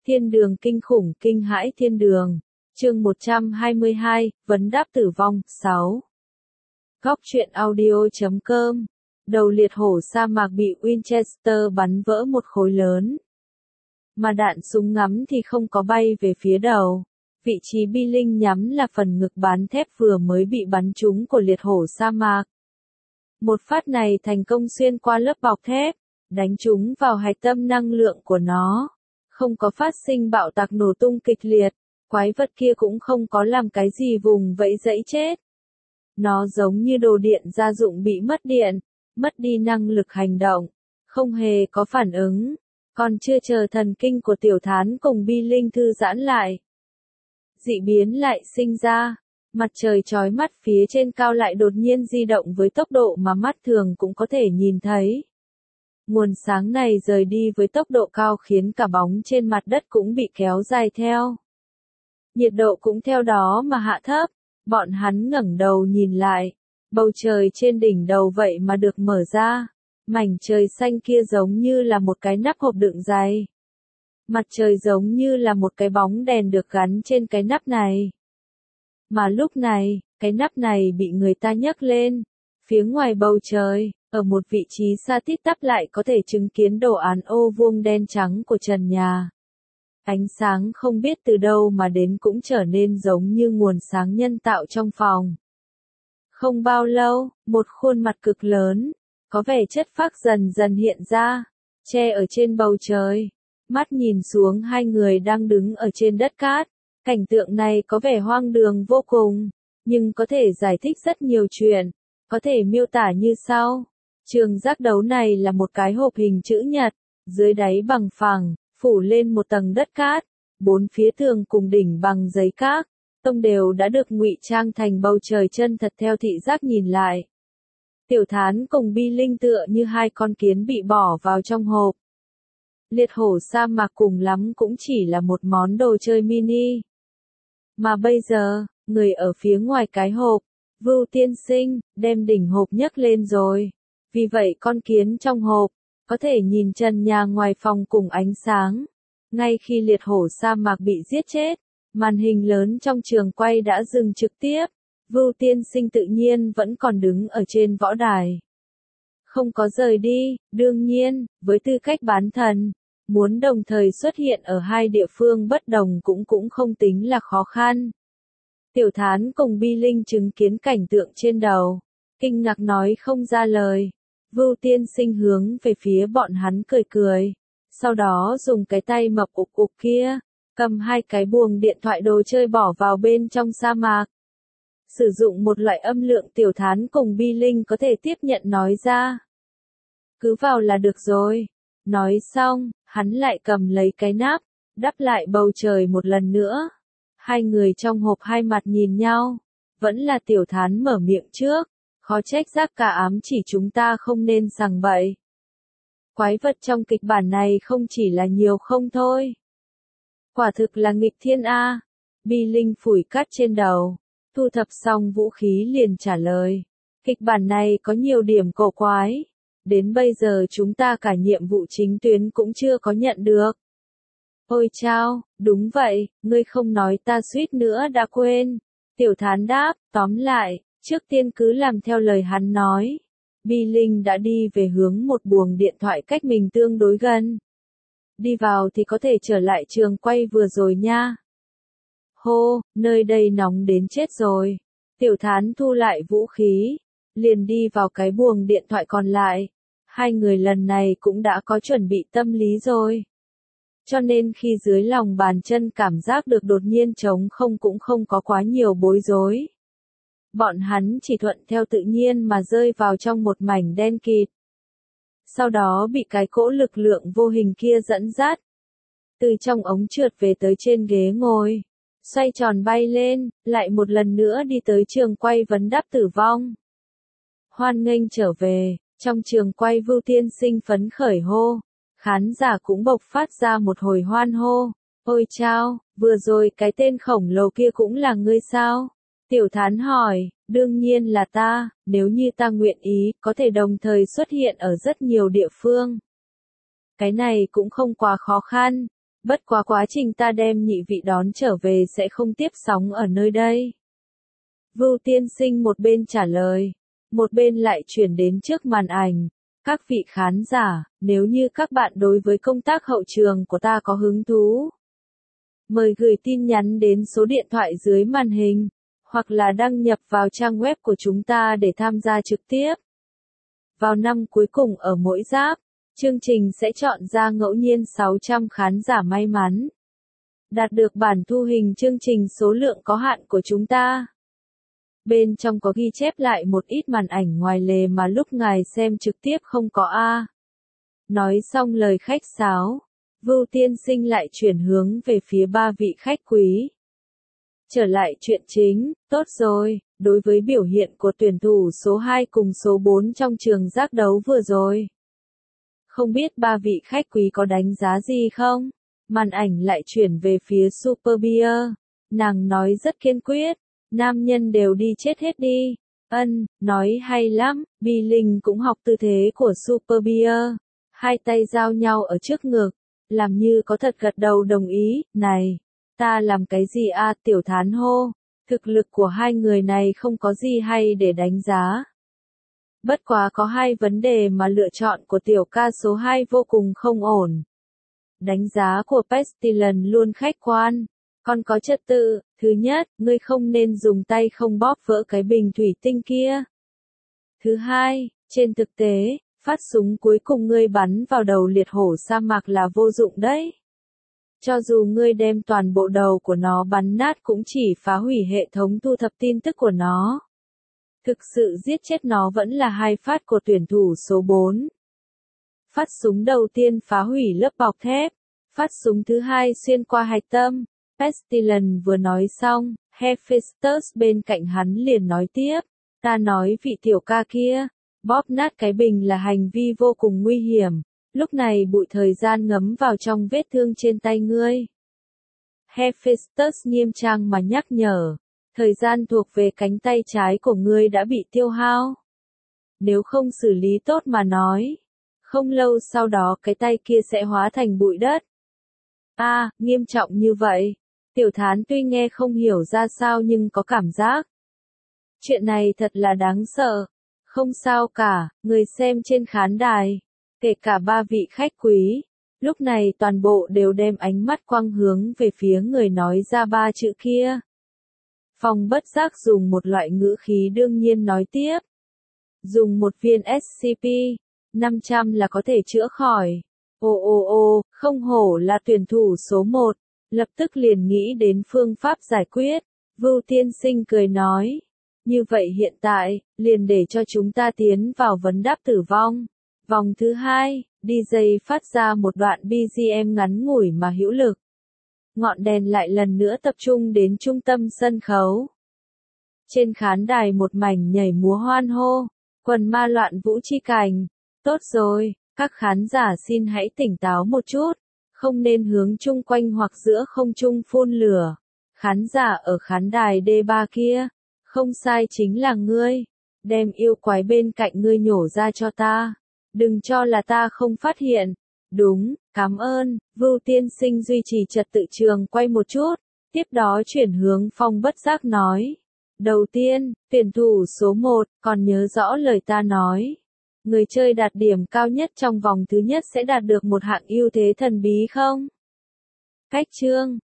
Thiên đường kinh khủng kinh hãi thiên đường. Chương 122, vấn đáp tử vong, 6. Góc truyện audio.com. Đầu liệt hổ sa mạc bị Winchester bắn vỡ một khối lớn. Mà đạn súng ngắm thì không có bay về phía đầu. Vị trí bi linh nhắm là phần ngực bán thép vừa mới bị bắn trúng của liệt hổ sa mạc. Một phát này thành công xuyên qua lớp bọc thép, đánh trúng vào hạch tâm năng lượng của nó. Không có phát sinh bạo tạc nổ tung kịch liệt, quái vật kia cũng không có làm cái gì vùng vẫy dẫy chết. Nó giống như đồ điện gia dụng bị mất điện, mất đi năng lực hành động, không hề có phản ứng. Còn chưa chờ thần kinh của Tiểu Thán cùng Bi Linh thư giãn lại, dị biến lại sinh ra. Mặt trời chói mắt phía trên cao lại đột nhiên di động với tốc độ mà mắt thường cũng có thể nhìn thấy. Nguồn sáng này rời đi với tốc độ cao khiến cả bóng trên mặt đất cũng bị kéo dài theo. Nhiệt độ cũng theo đó mà hạ thấp. Bọn hắn ngẩng đầu nhìn lại. Bầu trời trên đỉnh đầu vậy mà được mở ra. Mảnh trời xanh kia giống như là một cái nắp hộp đựng giày. Mặt trời giống như là một cái bóng đèn được gắn trên cái nắp này. Mà lúc này, cái nắp này bị người ta nhấc lên. Phía ngoài bầu trời, ở một vị trí xa tít tắp lại có thể chứng kiến đồ án ô vuông đen trắng của trần nhà. Ánh sáng không biết từ đâu mà đến cũng trở nên giống như nguồn sáng nhân tạo trong phòng. Không bao lâu, một khuôn mặt cực lớn, có vẻ chất phác dần dần hiện ra, che ở trên bầu trời. Mắt nhìn xuống hai người đang đứng ở trên đất cát. Cảnh tượng này có vẻ hoang đường vô cùng, nhưng có thể giải thích rất nhiều chuyện. Có thể miêu tả như sau. Trường giác đấu này là một cái hộp hình chữ nhật, dưới đáy bằng phẳng, phủ lên một tầng đất cát, bốn phía tường cùng đỉnh bằng giấy cát, tông đều đã được ngụy trang thành bầu trời chân thật theo thị giác nhìn lại. Tiểu Thán cùng Bi Linh tựa như hai con kiến bị bỏ vào trong hộp. Liệt hổ sa mạc cùng lắm cũng chỉ là một món đồ chơi mini. Mà bây giờ, người ở phía ngoài cái hộp, Vưu tiên sinh, đem đỉnh hộp nhấc lên rồi. Vì vậy con kiến trong hộp, có thể nhìn trần nhà ngoài phòng cùng ánh sáng. Ngay khi liệt hổ sa mạc bị giết chết, màn hình lớn trong trường quay đã dừng trực tiếp. Vưu tiên sinh tự nhiên vẫn còn đứng ở trên võ đài. Không có rời đi, đương nhiên, với tư cách bán thần, muốn đồng thời xuất hiện ở hai địa phương bất đồng cũng không tính là khó khăn. Tiểu Thán cùng Bi Linh chứng kiến cảnh tượng trên đầu, kinh ngạc nói không ra lời. Vưu tiên sinh hướng về phía bọn hắn cười cười, sau đó dùng cái tay mập ục ục kia, cầm hai cái buồng điện thoại đồ chơi bỏ vào bên trong sa mạc. Sử dụng một loại âm lượng Tiểu Thán cùng Bi Linh có thể tiếp nhận nói ra. Cứ vào là được rồi. Nói xong, hắn lại cầm lấy cái nắp, đắp lại bầu trời một lần nữa. Hai người trong hộp hai mặt nhìn nhau, vẫn là Tiểu Thán mở miệng trước, khó trách giác cả ám chỉ chúng ta không nên sằng bậy. Quái vật trong kịch bản này không chỉ là nhiều không thôi. Quả thực là nghịch thiên a. Bi Linh phủi cát trên đầu, thu thập xong vũ khí liền trả lời. Kịch bản này có nhiều điểm cổ quái. Đến bây giờ chúng ta cả nhiệm vụ chính tuyến cũng chưa có nhận được. Ôi chao, đúng vậy, ngươi không nói ta suýt nữa đã quên. Tiểu Thán đáp, tóm lại, trước tiên cứ làm theo lời hắn nói. Bi Linh đã đi về hướng một buồng điện thoại cách mình tương đối gần. Đi vào thì có thể trở lại trường quay vừa rồi nha. Hô, nơi đây nóng đến chết rồi. Tiểu Thán thu lại vũ khí, liền đi vào cái buồng điện thoại còn lại. Hai người lần này cũng đã có chuẩn bị tâm lý rồi. Cho nên khi dưới lòng bàn chân cảm giác được đột nhiên trống không cũng không có quá nhiều bối rối. Bọn hắn chỉ thuận theo tự nhiên mà rơi vào trong một mảnh đen kịt. Sau đó bị cái cỗ lực lượng vô hình kia dẫn dắt. Từ trong ống trượt về tới trên ghế ngồi. Xoay tròn bay lên, lại một lần nữa đi tới trường quay vấn đáp tử vong. Hoan nghênh trở về. Trong trường quay Vưu tiên sinh phấn khởi hô. Khán giả cũng bộc phát ra một hồi hoan hô. Ôi chao, vừa rồi cái tên khổng lồ kia cũng là ngươi sao? Tiểu Thán hỏi, đương nhiên là ta, nếu như ta nguyện ý, có thể đồng thời xuất hiện ở rất nhiều địa phương. Cái này cũng không quá khó khăn. Bất quá quá trình ta đem nhị vị đón trở về sẽ không tiếp sóng ở nơi đây. Vưu tiên sinh một bên trả lời, một bên lại chuyển đến trước màn ảnh. Các vị khán giả, nếu như các bạn đối với công tác hậu trường của ta có hứng thú, mời gửi tin nhắn đến số điện thoại dưới màn hình, hoặc là đăng nhập vào trang web của chúng ta để tham gia trực tiếp. Vào năm cuối cùng ở mỗi giáp, chương trình sẽ chọn ra ngẫu nhiên 600 khán giả may mắn đạt được bản thu hình chương trình số lượng có hạn của chúng ta. Bên trong có ghi chép lại một ít màn ảnh ngoài lề mà lúc ngài xem trực tiếp không có a. Nói xong lời khách sáo, Vưu tiên sinh lại chuyển hướng về phía ba vị khách quý. Trở lại chuyện chính, tốt rồi, đối với biểu hiện của tuyển thủ số 2 cùng số 4 trong trường giác đấu vừa rồi. Không biết ba vị khách quý có đánh giá gì không? Màn ảnh lại chuyển về phía Super Beer. Nàng nói rất kiên quyết, nam nhân đều đi chết hết đi. Nói hay lắm, Bi Linh cũng học tư thế của Super Beer. Hai tay giao nhau ở trước ngực, làm như có thật gật đầu đồng ý, này, ta làm cái gì a? Tiểu Thán hô, thực lực của hai người này không có gì hay để đánh giá. Bất quá có hai vấn đề mà lựa chọn của tiểu ca số 2 vô cùng không ổn. Đánh giá của Pestilence luôn khách quan, còn có trật tự. Thứ nhất, ngươi không nên dùng tay không bóp vỡ cái bình thủy tinh kia. Thứ hai, trên thực tế, phát súng cuối cùng ngươi bắn vào đầu liệt hổ sa mạc là vô dụng đấy. Cho dù ngươi đem toàn bộ đầu của nó bắn nát cũng chỉ phá hủy hệ thống thu thập tin tức của nó. Thực sự giết chết nó vẫn là hai phát của tuyển thủ số 4. Phát súng đầu tiên phá hủy lớp bọc thép, phát súng thứ hai xuyên qua hạch tâm. Pestilence vừa nói xong, Hephaestus bên cạnh hắn liền nói tiếp, ta nói vị tiểu ca kia, bóp nát cái bình là hành vi vô cùng nguy hiểm, lúc này bụi thời gian ngấm vào trong vết thương trên tay ngươi. Hephaestus nghiêm trang mà nhắc nhở, thời gian thuộc về cánh tay trái của ngươi đã bị tiêu hao. Nếu không xử lý tốt mà nói, không lâu sau đó cái tay kia sẽ hóa thành bụi đất. Nghiêm trọng như vậy. Tiểu Thán tuy nghe không hiểu ra sao nhưng có cảm giác. Chuyện này thật là đáng sợ. Không sao cả, người xem trên khán đài, kể cả ba vị khách quý, lúc này toàn bộ đều đem ánh mắt quang hướng về phía người nói ra ba chữ kia. Phong bất giác dùng một loại ngữ khí đương nhiên nói tiếp. Dùng một viên SCP-500 là có thể chữa khỏi. Không hổ là tuyển thủ số 1. Lập tức liền nghĩ đến phương pháp giải quyết. Vưu tiên sinh cười nói. Như vậy hiện tại, liền để cho chúng ta tiến vào vấn đáp tử vong. Vòng thứ 2, DJ phát ra một đoạn BGM ngắn ngủi mà hữu lực. Ngọn đèn lại lần nữa tập trung đến trung tâm sân khấu. Trên khán đài một mảnh nhảy múa hoan hô, quần ma loạn vũ chi cành. Tốt rồi, các khán giả xin hãy tỉnh táo một chút. Không nên hướng chung quanh hoặc giữa không trung phun lửa. Khán giả ở khán đài D3 kia, không sai chính là ngươi. Đem yêu quái bên cạnh ngươi nhổ ra cho ta. Đừng cho là ta không phát hiện. Đúng, cảm ơn. Vưu tiên sinh duy trì trật tự trường quay một chút. Tiếp đó chuyển hướng Phong bất giác nói. Đầu tiên, tuyển thủ số 1, còn nhớ rõ lời ta nói. Người chơi đạt điểm cao nhất trong vòng thứ nhất sẽ đạt được một hạng ưu thế thần bí không? Cách chương